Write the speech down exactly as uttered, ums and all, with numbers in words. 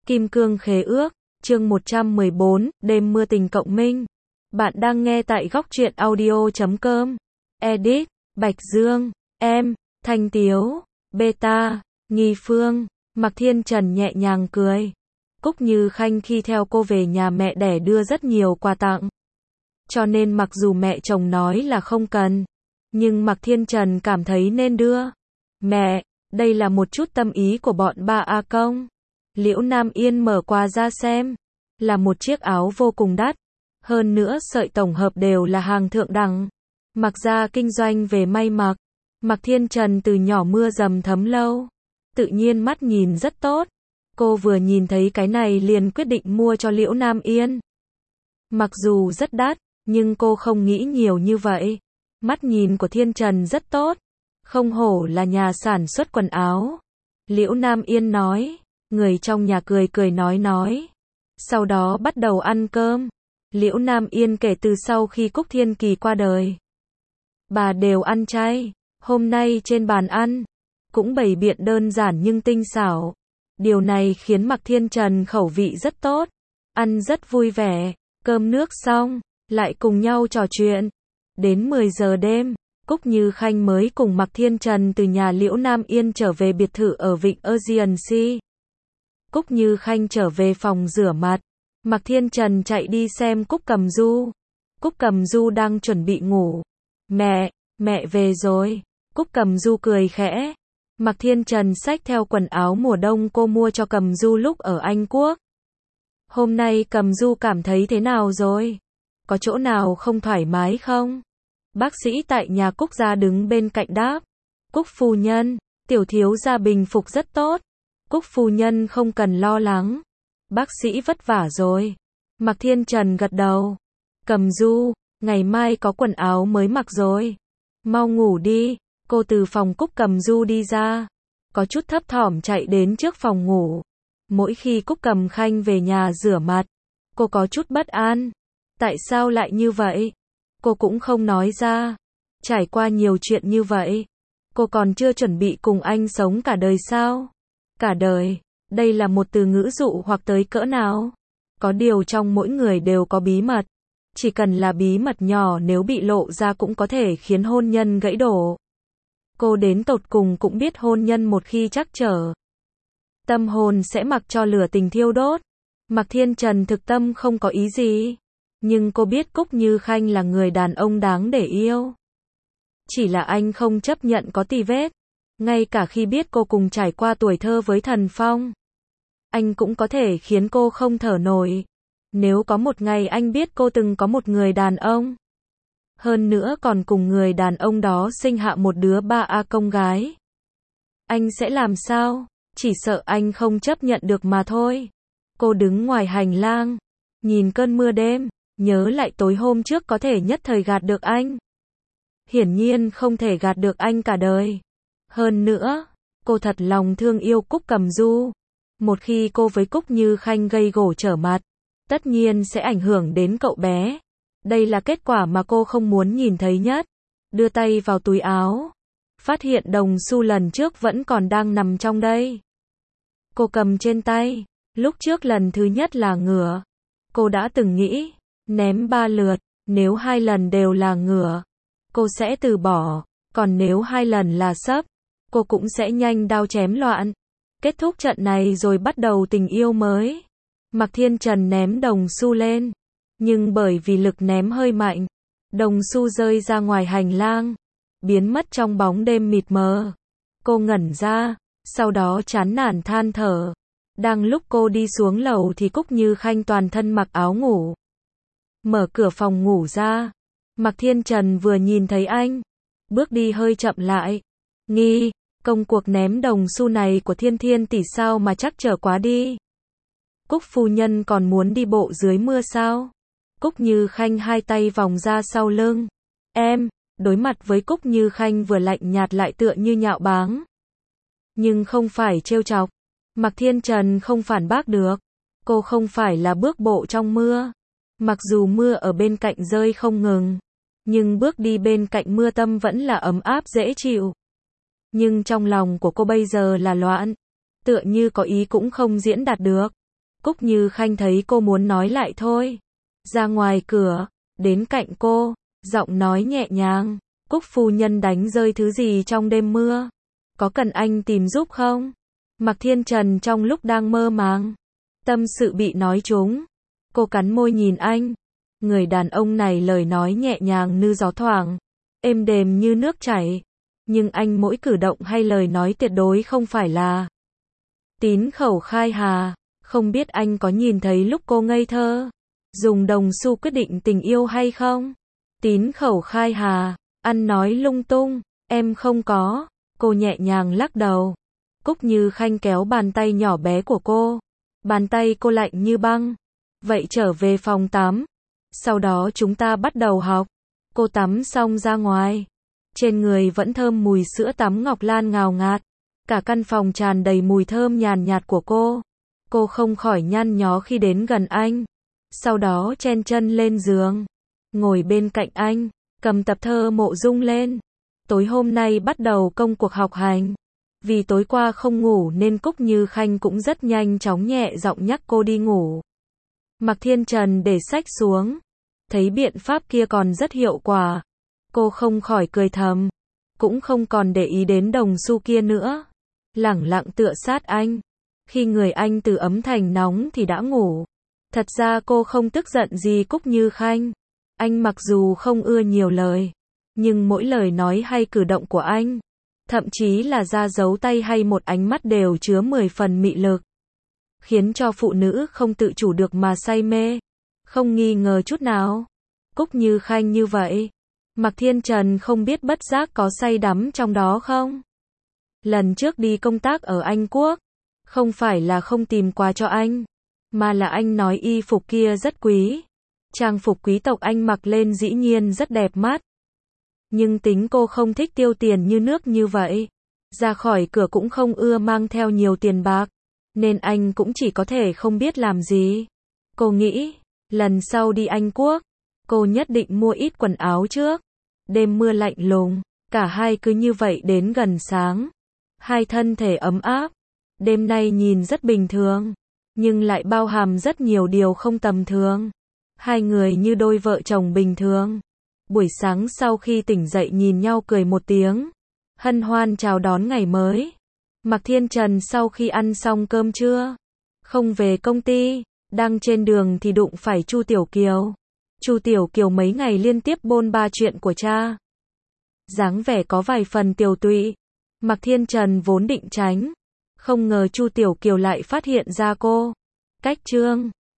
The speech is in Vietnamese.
Kim Cương Khế Ước, chương một trăm mười bốn, Đêm Mưa Tình Cộng Minh. Bạn đang nghe tại góc truyện audio chấm com. Edit, Bạch Dương, em, Thanh Tiếu, Beta, Nghi Phương, Mạc Thiên Trần nhẹ nhàng cười. Cúc Như Khanh khi theo cô về nhà mẹ đẻ đưa rất nhiều quà tặng. Cho nên mặc dù mẹ chồng nói là không cần, nhưng Mạc Thiên Trần cảm thấy nên đưa. Mẹ, đây là một chút tâm ý của bọn ba A Công. Liễu Nam Yên mở quà ra xem. Là một chiếc áo vô cùng đắt. Hơn nữa sợi tổng hợp đều là hàng thượng đẳng. Mặc ra kinh doanh về may mặc. Mạc Thiên Trần từ nhỏ mưa dầm thấm lâu. Tự nhiên mắt nhìn rất tốt. Cô vừa nhìn thấy cái này liền quyết định mua cho Liễu Nam Yên. Mặc dù rất đắt, nhưng cô không nghĩ nhiều như vậy. Mắt nhìn của Thiên Trần rất tốt. Không hổ là nhà sản xuất quần áo. Liễu Nam Yên nói. Người trong nhà cười cười nói nói. Sau đó bắt đầu ăn cơm. Liễu Nam Yên kể từ sau khi Cúc Thiên Kỳ qua đời, bà đều ăn chay. Hôm nay trên bàn ăn, cũng bày biện đơn giản nhưng tinh xảo. Điều này khiến Mạc Thiên Trần khẩu vị rất tốt. Ăn rất vui vẻ. Cơm nước xong, lại cùng nhau trò chuyện. Đến mười giờ đêm, Cúc Như Khanh mới cùng Mạc Thiên Trần từ nhà Liễu Nam Yên trở về biệt thự ở vịnh Aegean Sea. Cúc Như Khanh trở về phòng rửa mặt. Mạc Thiên Trần chạy đi xem Cúc Cầm Du. Cúc Cầm Du đang chuẩn bị ngủ. Mẹ, mẹ về rồi. Cúc Cầm Du cười khẽ. Mạc Thiên Trần xách theo quần áo mùa đông cô mua cho Cầm Du lúc ở Anh Quốc. Hôm nay Cầm Du cảm thấy thế nào rồi? Có chỗ nào không thoải mái không? Bác sĩ tại nhà Cúc gia đứng bên cạnh đáp. Cúc phu nhân, tiểu thiếu gia bình phục rất tốt. Cúc phu nhân không cần lo lắng. Bác sĩ vất vả rồi. Mạc Thiên Trần gật đầu. Cầm Du, ngày mai có quần áo mới mặc rồi. Mau ngủ đi. Cô từ phòng Cúc Cầm Du đi ra. Có chút thấp thỏm chạy đến trước phòng ngủ. Mỗi khi Cúc Cầm Khanh về nhà rửa mặt, cô có chút bất an. Tại sao lại như vậy? Cô cũng không nói ra. Trải qua nhiều chuyện như vậy, cô còn chưa chuẩn bị cùng anh sống cả đời sao? Cả đời, đây là một từ ngữ dụ hoặc tới cỡ nào? Có điều trong mỗi người đều có bí mật. Chỉ cần là bí mật nhỏ nếu bị lộ ra cũng có thể khiến hôn nhân gãy đổ. Cô đến tột cùng cũng biết hôn nhân một khi trắc trở, tâm hồn sẽ mặc cho lửa tình thiêu đốt. Mạc Thiên Trần thực tâm không có ý gì. Nhưng cô biết Cúc Như Khanh là người đàn ông đáng để yêu. Chỉ là anh không chấp nhận có tì vết. Ngay cả khi biết cô cùng trải qua tuổi thơ với Thần Phong, anh cũng có thể khiến cô không thở nổi. Nếu có một ngày anh biết cô từng có một người đàn ông, hơn nữa còn cùng người đàn ông đó sinh hạ một đứa ba A Công gái, anh sẽ làm sao? Chỉ sợ anh không chấp nhận được mà thôi. Cô đứng ngoài hành lang, nhìn cơn mưa đêm, nhớ lại tối hôm trước có thể nhất thời gạt được anh. Hiển nhiên không thể gạt được anh cả đời. Hơn nữa, cô thật lòng thương yêu Cúc Cầm Du. Một khi cô với Cúc Như Khanh gây gổ trở mặt, tất nhiên sẽ ảnh hưởng đến cậu bé. Đây là kết quả mà cô không muốn nhìn thấy nhất. Đưa tay vào túi áo, phát hiện đồng xu lần trước vẫn còn đang nằm trong đây. Cô cầm trên tay. Lúc trước lần thứ nhất là ngửa. Cô đã từng nghĩ, ném ba lượt, nếu hai lần đều là ngửa, cô sẽ từ bỏ. Còn nếu hai lần là sấp, cô cũng sẽ nhanh đao chém loạn. Kết thúc trận này rồi bắt đầu tình yêu mới. Mạc Thiên Trần ném đồng xu lên. Nhưng bởi vì lực ném hơi mạnh, đồng xu rơi ra ngoài hành lang, biến mất trong bóng đêm mịt mờ. Cô ngẩn ra, sau đó chán nản than thở. Đang lúc cô đi xuống lầu thì Cúc Như Khanh toàn thân mặc áo ngủ, mở cửa phòng ngủ ra. Mạc Thiên Trần vừa nhìn thấy anh, bước đi hơi chậm lại. Nghi, công cuộc ném đồng xu này của Thiên Thiên tỷ sao mà chắc trở quá đi. Cúc phu nhân còn muốn đi bộ dưới mưa sao? Cúc Như Khanh hai tay vòng ra sau lưng. Em, đối mặt với Cúc Như Khanh vừa lạnh nhạt lại tựa như nhạo báng. Nhưng không phải trêu chọc. Mạc Thiên Trần không phản bác được. Cô không phải là bước bộ trong mưa. Mặc dù mưa ở bên cạnh rơi không ngừng, nhưng bước đi bên cạnh mưa tâm vẫn là ấm áp dễ chịu. Nhưng trong lòng của cô bây giờ là loạn. Tựa như có ý cũng không diễn đạt được. Cúc Như Khanh thấy cô muốn nói lại thôi. Ra ngoài cửa, đến cạnh cô, giọng nói nhẹ nhàng. Cúc phu nhân đánh rơi thứ gì trong đêm mưa? Có cần anh tìm giúp không? Mạc Thiên Trần trong lúc đang mơ màng, tâm sự bị nói trúng. Cô cắn môi nhìn anh. Người đàn ông này lời nói nhẹ nhàng như gió thoảng, êm đềm như nước chảy. Nhưng anh mỗi cử động hay lời nói tuyệt đối không phải là tín khẩu khai hà. Không biết anh có nhìn thấy lúc cô ngây thơ, dùng đồng xu quyết định tình yêu hay không? Tín khẩu khai hà, ăn nói lung tung, em không có. Cô nhẹ nhàng lắc đầu. Cúc Như Khanh kéo bàn tay nhỏ bé của cô. Bàn tay cô lạnh như băng. Vậy trở về phòng tắm. Sau đó chúng ta bắt đầu học. Cô tắm xong ra ngoài. Trên người vẫn thơm mùi sữa tắm ngọc lan ngào ngạt. Cả căn phòng tràn đầy mùi thơm nhàn nhạt của cô. Cô không khỏi nhăn nhó khi đến gần anh. Sau đó chen chân lên giường, ngồi bên cạnh anh, cầm tập thơ Mộ Dung lên. Tối hôm nay bắt đầu công cuộc học hành. Vì tối qua không ngủ nên Cúc Như Khanh cũng rất nhanh chóng nhẹ giọng nhắc cô đi ngủ. Mạc Thiên Trần để sách xuống, thấy biện pháp kia còn rất hiệu quả. Cô không khỏi cười thầm, cũng không còn để ý đến đồng xu kia nữa. Lẳng lặng tựa sát anh. Khi người anh từ ấm thành nóng thì đã ngủ. Thật ra cô không tức giận gì Cúc Như Khanh. Anh mặc dù không ưa nhiều lời, nhưng mỗi lời nói hay cử động của anh, thậm chí là ra dấu tay hay một ánh mắt đều chứa mười phần mị lực, khiến cho phụ nữ không tự chủ được mà say mê, không nghi ngờ chút nào. Cúc Như Khanh như vậy, Mạc Thiên Trần không biết bất giác có say đắm trong đó không? Lần trước đi công tác ở Anh Quốc, không phải là không tìm quà cho anh, mà là anh nói y phục kia rất quý. Trang phục quý tộc anh mặc lên dĩ nhiên rất đẹp mắt. Nhưng tính cô không thích tiêu tiền như nước như vậy. Ra khỏi cửa cũng không ưa mang theo nhiều tiền bạc. Nên anh cũng chỉ có thể không biết làm gì. Cô nghĩ, lần sau đi Anh Quốc, cô nhất định mua ít quần áo trước. Đêm mưa lạnh lùng, cả hai cứ như vậy đến gần sáng. Hai thân thể ấm áp. Đêm nay nhìn rất bình thường, nhưng lại bao hàm rất nhiều điều không tầm thường. Hai người như đôi vợ chồng bình thường. Buổi sáng sau khi tỉnh dậy nhìn nhau cười một tiếng, hân hoan chào đón ngày mới. Mạc Thiên Trần sau khi ăn xong cơm trưa, không về công ty, đang trên đường thì đụng phải Chu Tiểu Kiều. Chu Tiểu Kiều mấy ngày liên tiếp bôn ba chuyện của cha, dáng vẻ có vài phần tiều tụy. Mạc Thiên Trần vốn định tránh, không ngờ Chu Tiểu Kiều lại phát hiện ra cô. Cách trương